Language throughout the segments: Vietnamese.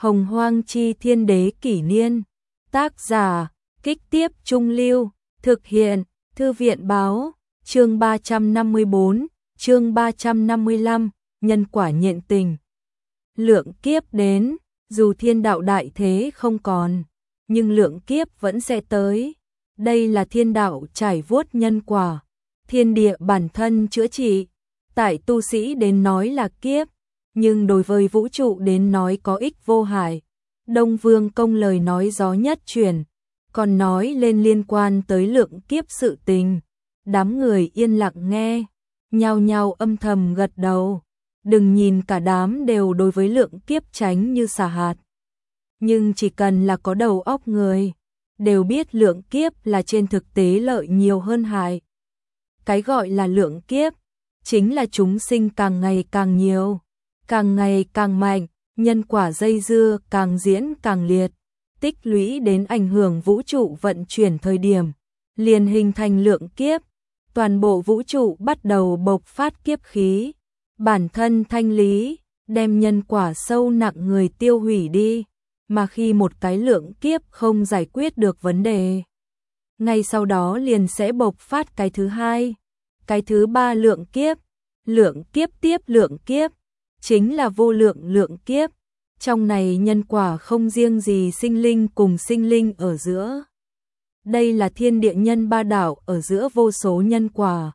Hồng Hoang Chi Thiên Đế Kỷ Niên. Tác giả, Kích Tiếp Trung Lưu. Thực hiện, Thư viện Báo. Chương 354, chương 355, nhân quả nhện tình. Lượng kiếp đến, dù thiên đạo đại thế không còn, nhưng lượng kiếp vẫn sẽ tới. Đây là thiên đạo trải vuốt nhân quả, thiên địa bản thân chữa trị. Tại tu sĩ đến nói là kiếp, nhưng đối với vũ trụ đến nói có ích vô hại. Đông Vương Công lời nói gió nhất chuyển, còn nói lên liên quan tới lượng kiếp sự tình. Đám người yên lặng nghe, nhao nhao âm thầm gật đầu. Đừng nhìn cả đám đều đối với lượng kiếp tránh như xả hạt, nhưng chỉ cần là có đầu óc người, đều biết lượng kiếp là trên thực tế lợi nhiều hơn hại. Cái gọi là lượng kiếp, chính là chúng sinh càng ngày càng nhiều, càng ngày càng mạnh, nhân quả dây dưa càng diễn càng liệt, tích lũy đến ảnh hưởng vũ trụ vận chuyển thời điểm, liền hình thành lượng kiếp. Toàn bộ vũ trụ bắt đầu bộc phát kiếp khí, bản thân thanh lý, đem nhân quả sâu nặng người tiêu hủy đi, mà khi một cái lượng kiếp không giải quyết được vấn đề, ngay sau đó liền sẽ bộc phát cái thứ hai, cái thứ ba lượng kiếp tiếp lượng kiếp, chính là vô lượng lượng kiếp. Trong này nhân quả không riêng gì sinh linh cùng sinh linh ở giữa. Đây là thiên địa nhân ba đạo ở giữa vô số nhân quả.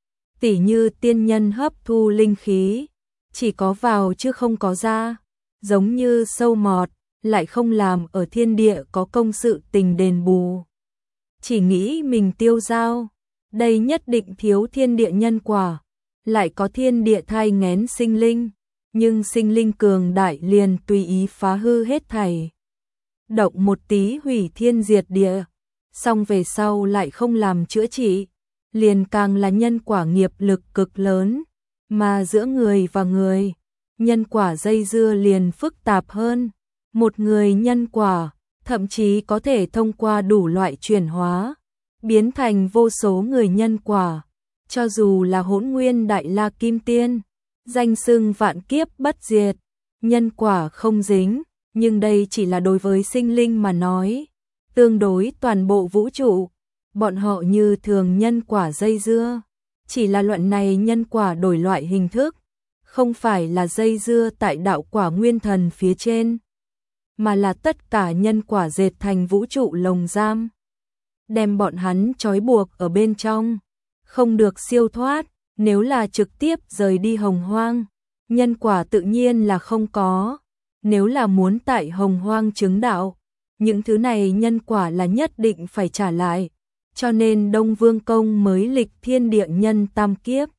Tỉ như tiên nhân hấp thu linh khí, chỉ có vào chứ không có ra, giống như sâu mọt, lại không làm ở thiên địa có công sự tình đền bù. Chỉ nghĩ mình tiêu dao, đây nhất định thiếu thiên địa nhân quả, lại có thiên địa thai nghén sinh linh, nhưng sinh linh cường đại liền tùy ý phá hư hết thảy. Động một tí hủy thiên diệt địa, xong về sau lại không làm chữa trị, liền càng là nhân quả nghiệp lực cực lớn, mà giữa người và người, nhân quả dây dưa liền phức tạp hơn. Một người nhân quả, thậm chí có thể thông qua đủ loại chuyển hóa, biến thành vô số người nhân quả, cho dù là Hỗn Nguyên Đại La Kim Tiên, danh xưng vạn kiếp bất diệt, nhân quả không dính, nhưng đây chỉ là đối với sinh linh mà nói. Tương đối toàn bộ vũ trụ, bọn họ như thường nhân quả dây dưa, chỉ là luận này nhân quả đổi loại hình thức, không phải là dây dưa tại đạo quả nguyên thần phía trên, mà là tất cả nhân quả dệt thành vũ trụ lồng giam, đem bọn hắn trói buộc ở bên trong, không được siêu thoát. Nếu là trực tiếp rời đi Hồng Hoang, nhân quả tự nhiên là không có. Nếu là muốn tại Hồng Hoang chứng đạo, những thứ này nhân quả là nhất định phải trả lại, cho nên Đông Vương Công mới lịch thiên địa nhân tam kiếp,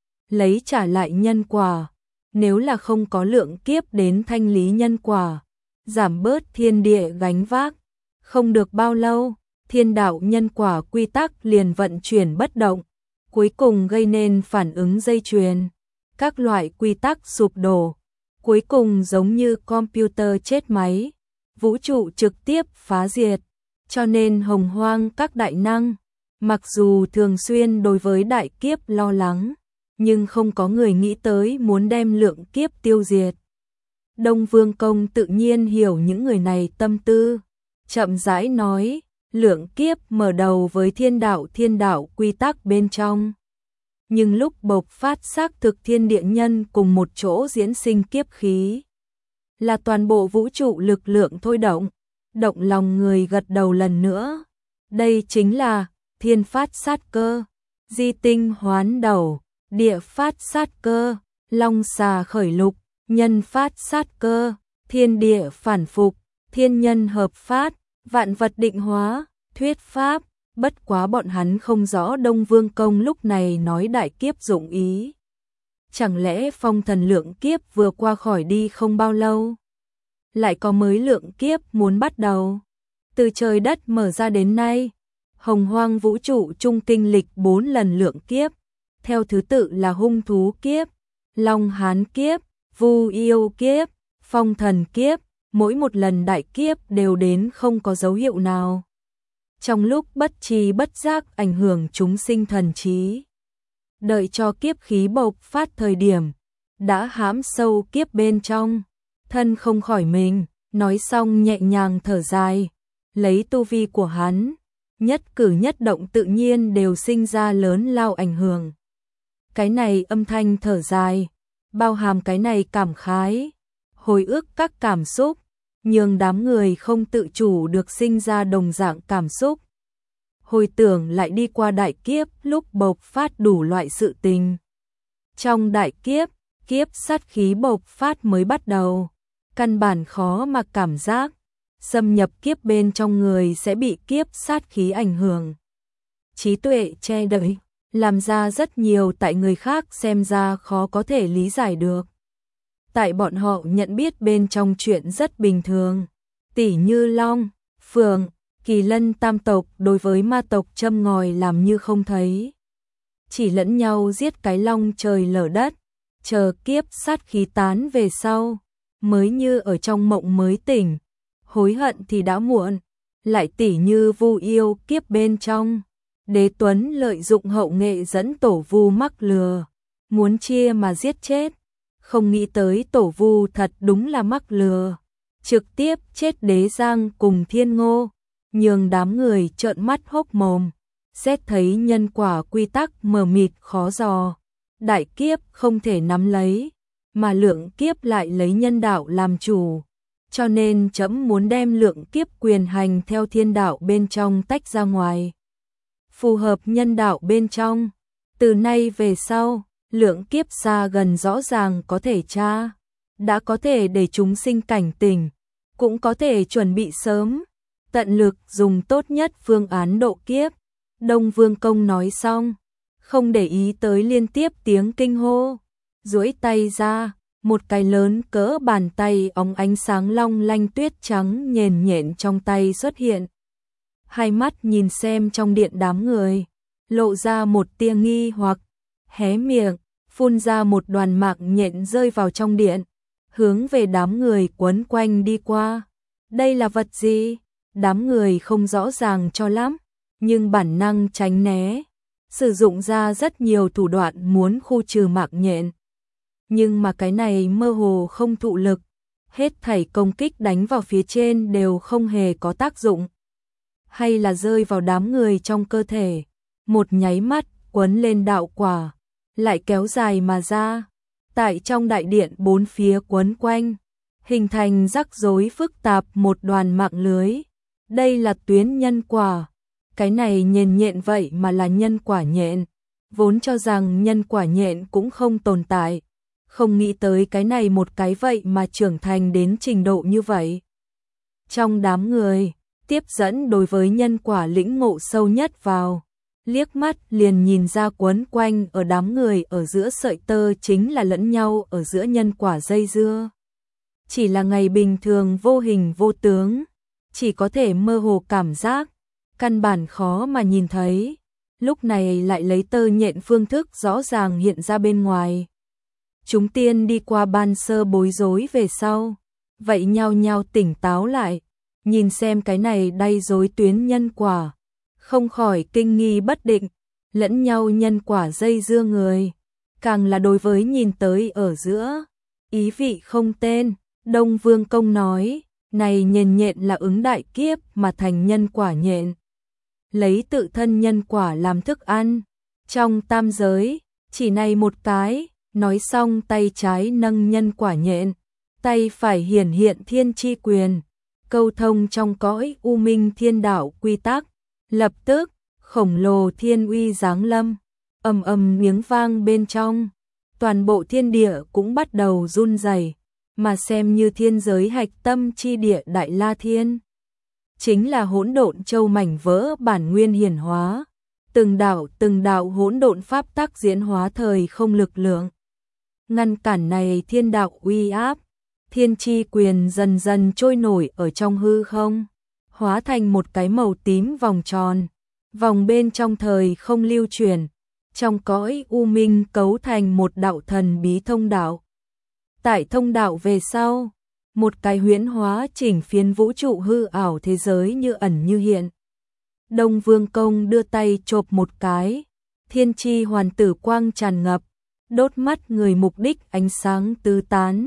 lấy trả lại nhân quả. Nếu là không có lượng kiếp đến thanh lý nhân quả, giảm bớt thiên địa gánh vác, không được bao lâu, thiên đạo nhân quả quy tắc liền vận chuyển bất động, cuối cùng gây nên phản ứng dây chuyền, các loại quy tắc sụp đổ, cuối cùng giống như computer chết máy, vũ trụ trực tiếp phá diệt. Cho nên Hồng Hoang các đại năng, mặc dù thường xuyên đối với đại kiếp lo lắng, nhưng không có người nghĩ tới muốn đem lượng kiếp tiêu diệt. Đông Vương Công tự nhiên hiểu những người này tâm tư, chậm rãi nói, lượng kiếp mở đầu với thiên đạo quy tắc bên trong. Nhưng lúc bộc phát xác thực thiên địa nhân cùng một chỗ diễn sinh kiếp khí, là toàn bộ vũ trụ lực lượng thôi động, động lòng người gật đầu lần nữa. Đây chính là thiên phát sát cơ, di tinh hoán đầu, địa phát sát cơ, long xà khởi lục, nhân phát sát cơ, thiên địa phản phục, thiên nhân hợp phát, vạn vật định hóa, thuyết pháp. Bất quá bọn hắn không rõ Đông Vương Công lúc này nói đại kiếp dụng ý. Chẳng lẽ phong thần lượng kiếp vừa qua khỏi đi không bao lâu, lại có mới lượng kiếp muốn bắt đầu? Từ trời đất mở ra đến nay, Hồng Hoang vũ trụ trung kinh lịch 4 lần lượng kiếp, theo thứ tự là hung thú kiếp, long hán kiếp, vu yêu kiếp, phong thần kiếp, mỗi một lần đại kiếp đều đến không có dấu hiệu nào. Trong lúc bất tri bất giác ảnh hưởng chúng sinh thần trí. Đợi cho kiếp khí bộc phát thời điểm, đã hãm sâu kiếp bên trong, thân không khỏi mình, nói xong nhẹ nhàng thở dài, lấy tu vi của hắn, nhất cử nhất động tự nhiên đều sinh ra lớn lao ảnh hưởng. Cái này âm thanh thở dài, bao hàm cái này cảm khái, hồi ức các cảm xúc, nhưng đám người không tự chủ được sinh ra đồng dạng cảm xúc. Hồi tưởng lại đi qua đại kiếp lúc bộc phát đủ loại sự tình. Trong đại kiếp, kiếp sát khí bộc phát mới bắt đầu, căn bản khó mà cảm giác, xâm nhập kiếp bên trong người sẽ bị kiếp sát khí ảnh hưởng. Trí tuệ che đậy, làm ra rất nhiều tại người khác xem ra khó có thể lý giải được. Tại bọn họ nhận biết bên trong chuyện rất bình thường, tỉ như Long, Phượng, Kỳ Lân tam tộc đối với ma tộc châm ngòi làm như không thấy. Chỉ lẫn nhau giết cái long trời lở đất, chờ kiếp sát khí tán về sau, mới như ở trong mộng mới tỉnh, hối hận thì đã muộn. Lại tỉ như Vu yêu kiếp bên trong, Đế Tuấn lợi dụng hậu nghệ dẫn Tổ Vu mắc lừa, muốn chia mà giết chết, không nghĩ tới Tổ Vu thật đúng là mắc lừa, trực tiếp chết Đế Giang cùng Thiên Ngô, nhường đám người trợn mắt hốc mồm. Xét thấy nhân quả quy tắc mờ mịt khó dò, đại kiếp không thể nắm lấy, mà lượng kiếp lại lấy nhân đạo làm chủ, cho nên trẫm muốn đem lượng kiếp quyền hành theo thiên đạo bên trong tách ra ngoài, phù hợp nhân đạo bên trong. Từ nay về sau, lượng kiếp xa gần rõ ràng có thể tra, đã có thể để chúng sinh cảnh tỉnh, cũng có thể chuẩn bị sớm, tận lực dùng tốt nhất phương án độ kiếp. Đông Vương Công nói xong, không để ý tới liên tiếp tiếng kinh hô, duỗi tay ra, một cái lớn cỡ bàn tay óng ánh sáng long lanh tuyết trắng nhền nhện trong tay xuất hiện. Hai mắt nhìn xem trong điện đám người, lộ ra một tia nghi hoặc, hé miệng, phun ra một đoàn mạng nhện rơi vào trong điện, hướng về đám người quấn quanh đi qua. Đây là vật gì? Đám người không rõ ràng cho lắm, nhưng bản năng tránh né, sử dụng ra rất nhiều thủ đoạn muốn khu trừ mạng nhện. Nhưng mà cái này mơ hồ không thụ lực, hết thảy công kích đánh vào phía trên đều không hề có tác dụng. Hay là rơi vào đám người trong cơ thể, một nháy mắt quấn lên đạo quả, lại kéo dài mà ra, tại trong đại điện bốn phía quấn quanh, hình thành rắc rối phức tạp một đoàn mạng lưới. Đây là tuyến nhân quả. Cái này nhện nhện vậy mà là nhân quả nhện, vốn cho rằng nhân quả nhện cũng không tồn tại, không nghĩ tới cái này một cái vậy mà trưởng thành đến trình độ như vậy. Trong đám người, tiếp dẫn đối với nhân quả lĩnh ngộ sâu nhất vào, liếc mắt liền nhìn ra quấn quanh ở đám người ở giữa sợi tơ chính là lẫn nhau ở giữa nhân quả dây dưa. Chỉ là ngày bình thường vô hình vô tướng, chỉ có thể mơ hồ cảm giác, căn bản khó mà nhìn thấy, lúc này lại lấy tơ nhện phương thức rõ ràng hiện ra bên ngoài. Chúng tiên đi qua ban sơ bối rối về sau, vậy nhao nhao tỉnh táo lại, nhìn xem cái này đay rối tuyến nhân quả, không khỏi kinh nghi bất định, lẫn nhau nhân quả dây dưa người, càng là đối với nhìn tới ở giữa, ý vị không tên. Đông Vương Công nói, này nhện nhện là ứng đại kiếp mà thành nhân quả nhện, lấy tự thân nhân quả làm thức ăn, trong tam giới, chỉ này một cái. Nói xong tay trái nâng nhân quả nhện, tay phải hiển hiện thiên chi quyền, câu thông trong cõi u minh thiên đạo quy tắc. Lập tức, khổng lồ thiên uy giáng lâm, ầm ầm miếng vang bên trong, toàn bộ thiên địa cũng bắt đầu run rẩy, mà xem như thiên giới hạch tâm chi địa Đại La Thiên, chính là hỗn độn châu mảnh vỡ bản nguyên hiển hóa, từng đạo hỗn độn pháp tắc diễn hóa thời không lực lượng. Ngăn cản này thiên đạo uy áp, thiên chi quyền dần dần trôi nổi ở trong hư không, hóa thành một cái màu tím vòng tròn, vòng bên trong thời không lưu chuyển, trong cõi u minh cấu thành một đạo thần bí thông đạo. Tại thông đạo về sau, một cái huyễn hóa chỉnh phiến vũ trụ hư ảo thế giới như ẩn như hiện. Đông Vương Công đưa tay chộp một cái, thiên chi hoàn tử quang tràn ngập, đốt mắt người mục đích ánh sáng tứ tán,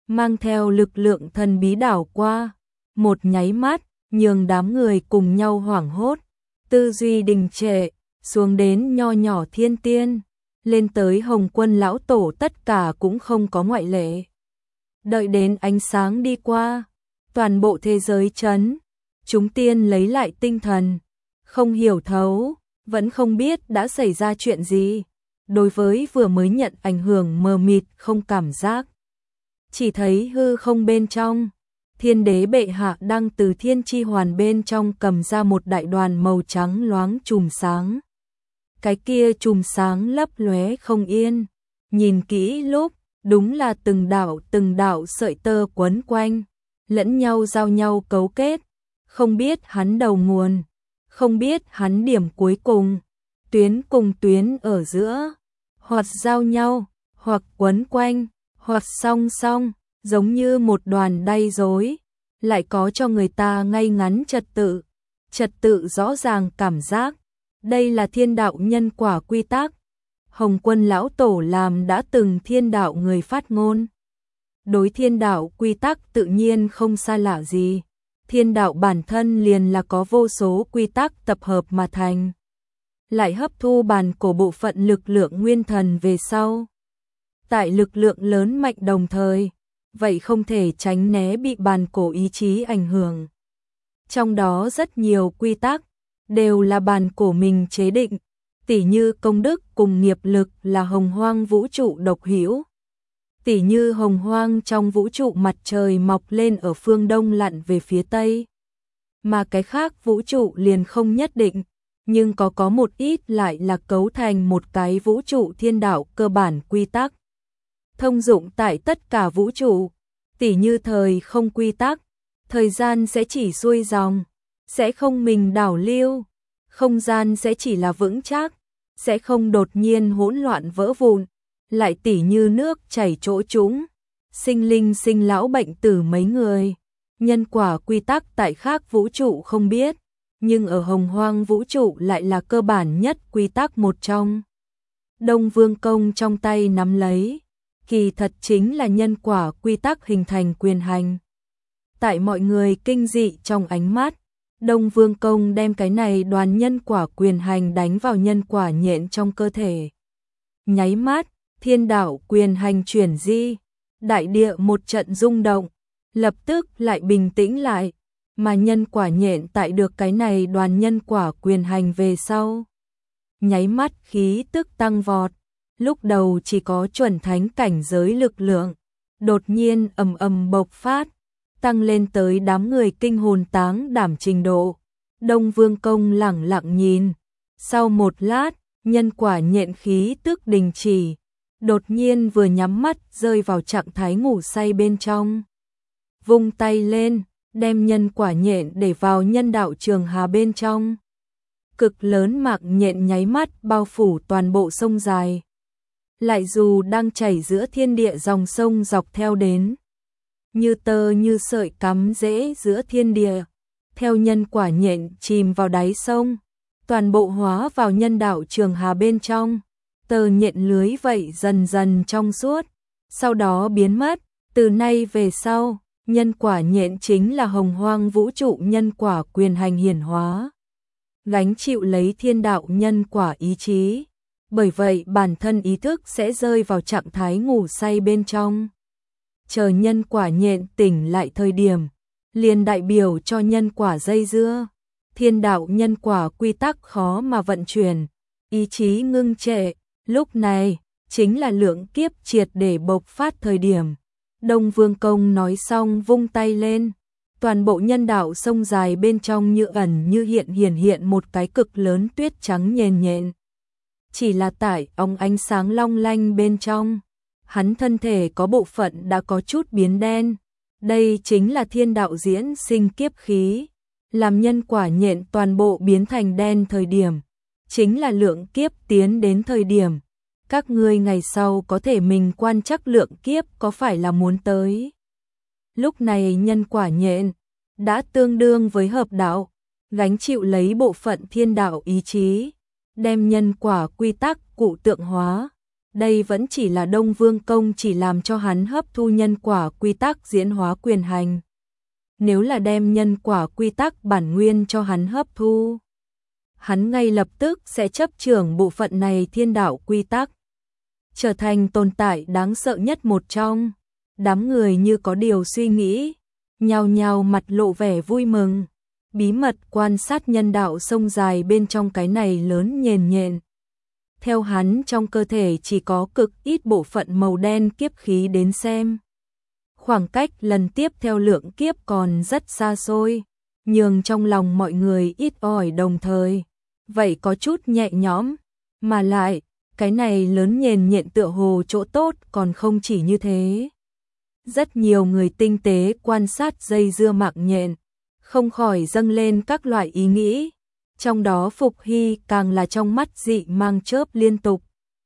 mang theo lực lượng thần bí đảo qua, một nháy mắt, nhường đám người cùng nhau hoảng hốt, tư duy đình trệ, xuống đến nho nhỏ thiên tiên, lên tới Hồng Quân lão tổ tất cả cũng không có ngoại lệ. Đợi đến ánh sáng đi qua, toàn bộ thế giới chấn, chúng tiên lấy lại tinh thần, không hiểu thấu, vẫn không biết đã xảy ra chuyện gì. Đối với vừa mới nhận ảnh hưởng mờ mịt không cảm giác. Chỉ thấy hư không bên trong, Thiên đế bệ hạ đang từ thiên chi hoàn bên trong cầm ra một đại đoàn màu trắng loáng chùm sáng. Cái kia chùm sáng lấp lóe không yên, nhìn kỹ lúc, đúng là từng đạo sợi tơ quấn quanh, lẫn nhau giao nhau cấu kết, không biết hắn đầu nguồn, không biết hắn điểm cuối cùng, tuyến cùng tuyến ở giữa, hoặc giao nhau, hoặc quấn quanh, hoặc song song, giống như một đoàn đay rối, lại có cho người ta ngay ngắn trật tự rõ ràng cảm giác. Đây là thiên đạo nhân quả quy tắc. Hồng Quân lão tổ làm đã từng thiên đạo người phát ngôn. Đối thiên đạo quy tắc tự nhiên không xa lạ gì. Thiên đạo bản thân liền là có vô số quy tắc tập hợp mà thành. Lại hấp thu bản cổ bộ phận lực lượng nguyên thần về sau. Tại lực lượng lớn mạnh đồng thời, vậy không thể tránh né bị bản cổ ý chí ảnh hưởng. Trong đó rất nhiều quy tắc đều là bản cổ mình chế định, tỉ như công đức cùng nghiệp lực là hồng hoang vũ trụ độc hữu. Tỉ như hồng hoang trong vũ trụ mặt trời mọc lên ở phương đông lặn về phía tây. Mà cái khác vũ trụ liền không nhất định, nhưng có một ít lại là cấu thành một cái vũ trụ thiên đạo cơ bản quy tắc. Thông dụng tại tất cả vũ trụ, tỉ như thời không quy tắc, thời gian sẽ chỉ xuôi dòng, sẽ không mình đảo lưu, không gian sẽ chỉ là vững chắc, sẽ không đột nhiên hỗn loạn vỡ vụn, lại tỉ như nước chảy chỗ trũng, sinh linh sinh lão bệnh tử mấy người. Nhân quả quy tắc tại khác vũ trụ không biết, nhưng ở hồng hoang vũ trụ lại là cơ bản nhất quy tắc một trong. Đông Vương Công trong tay nắm lấy, kỳ thật chính là nhân quả quy tắc hình thành quyền hành. Tại mọi người kinh dị trong ánh mắt, Đông Vương Công đem cái này đoàn nhân quả quyền hành đánh vào nhân quả nhện trong cơ thể. Nháy mắt, thiên đạo quyền hành chuyển di, đại địa một trận rung động, lập tức lại bình tĩnh lại, mà nhân quả nhện tại được cái này đoàn nhân quả quyền hành về sau. Nháy mắt khí tức tăng vọt, lúc đầu chỉ có chuẩn thánh cảnh giới lực lượng, đột nhiên ầm ầm bộc phát, tăng lên tới đám người kinh hồn táng đảm trình độ. Đông Vương Công lẳng lặng nhìn, sau một lát, nhân quả nhện khí tức đình chỉ, đột nhiên vừa nhắm mắt rơi vào trạng thái ngủ say bên trong. Vung tay lên, đem nhân quả nhện để vào nhân đạo trường hà bên trong. Cực lớn mạng nhện nháy mắt bao phủ toàn bộ sông dài. Lại dù đang chảy giữa thiên địa dòng sông dọc theo đến, như tơ như sợi cắm rễ giữa thiên địa, theo nhân quả nhện chìm vào đáy sông, toàn bộ hóa vào nhân đạo trường hà bên trong, tơ nhện lưới vậy dần dần trong suốt, sau đó biến mất. Từ nay về sau, nhân quả nhện chính là hồng hoang vũ trụ nhân quả quyền hành hiển hóa, gánh chịu lấy thiên đạo nhân quả ý chí, bởi vậy bản thân ý thức sẽ rơi vào trạng thái ngủ say bên trong. Chờ nhân quả nhện tỉnh lại thời điểm, liền đại biểu cho nhân quả dây dưa, thiên đạo nhân quả quy tắc khó mà vận chuyển, ý chí ngưng trệ, lúc này chính là lượng kiếp triệt để bộc phát thời điểm. Đông Vương Công nói xong vung tay lên, toàn bộ nhân đạo sông dài bên trong như ẩn như hiện một cái cực lớn tuyết trắng nhền nhện. Chỉ là tại óng ánh sáng long lanh bên trong, hắn thân thể có bộ phận đã có chút biến đen. Đây chính là thiên đạo diễn sinh kiếp khí, làm nhân quả nhện toàn bộ biến thành đen thời điểm, chính là lượng kiếp tiến đến thời điểm. Các ngươi ngày sau có thể mình quan trắc lượng kiếp có phải là muốn tới. Lúc này nhân quả nhện đã tương đương với hợp đạo, gánh chịu lấy bộ phận thiên đạo ý chí, đem nhân quả quy tắc cụ tượng hóa, đây vẫn chỉ là Đông Vương Công chỉ làm cho hắn hấp thu nhân quả quy tắc diễn hóa quyền hành. Nếu là đem nhân quả quy tắc bản nguyên cho hắn hấp thu, hắn ngay lập tức sẽ chấp trưởng bộ phận này thiên đạo quy tắc, trở thành tồn tại đáng sợ nhất một trong. Đám người như có điều suy nghĩ, nhao nhao mặt lộ vẻ vui mừng, bí mật quan sát nhân đạo sông dài bên trong cái này lớn nhền nhện. Theo hắn trong cơ thể chỉ có cực ít bộ phận màu đen kiếp khí đến xem. Khoảng cách lần tiếp theo lượng kiếp còn rất xa xôi, nhưng trong lòng mọi người ít ỏi đồng thời. Vậy có chút nhẹ nhõm, mà lại, cái này lớn nhền nhện tựa hồ chỗ tốt còn không chỉ như thế. Rất nhiều người tinh tế quan sát dây dưa mạng nhện, không khỏi dâng lên các loại ý nghĩ. Trong đó Phục Hy càng là trong mắt dị mang chớp liên tục.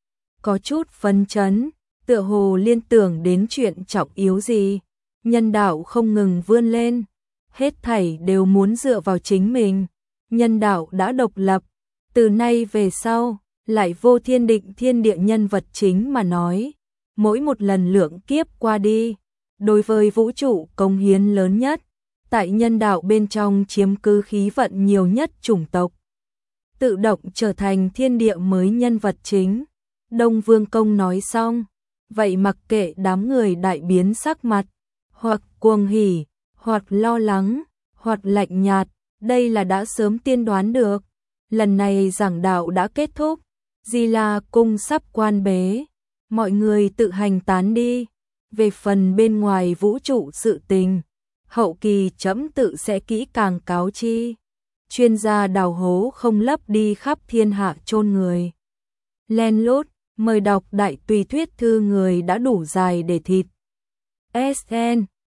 Có chút phấn chấn, tựa hồ liên tưởng đến chuyện trọng yếu gì. Nhân đạo không ngừng vươn lên, hết thảy đều muốn dựa vào chính mình. Nhân đạo đã độc lập, từ nay về sau, lại vô thiên định thiên địa nhân vật chính mà nói. Mỗi một lần lượng kiếp qua đi, đối với vũ trụ cống hiến lớn nhất, tại nhân đạo bên trong chiếm cứ khí vận nhiều nhất chủng tộc, tự động trở thành thiên địa mới nhân vật chính. Đông Vương Công nói xong, vậy mặc kệ đám người đại biến sắc mặt, hoặc cuồng hỉ, hoặc lo lắng, hoặc lạnh nhạt, đây là đã sớm tiên đoán được. Lần này giảng đạo đã kết thúc, Di La cung sắp quan bế, mọi người tự hành tán đi. Về phần bên ngoài vũ trụ sự tình, hậu kỳ trẫm tự sẽ kỹ càng cáo chi. Chuyên gia đào hố không lấp đi khắp thiên hạ chôn người. Len lút, mời đọc đại tùy thuyết thư người đã đủ dài để thịt. SN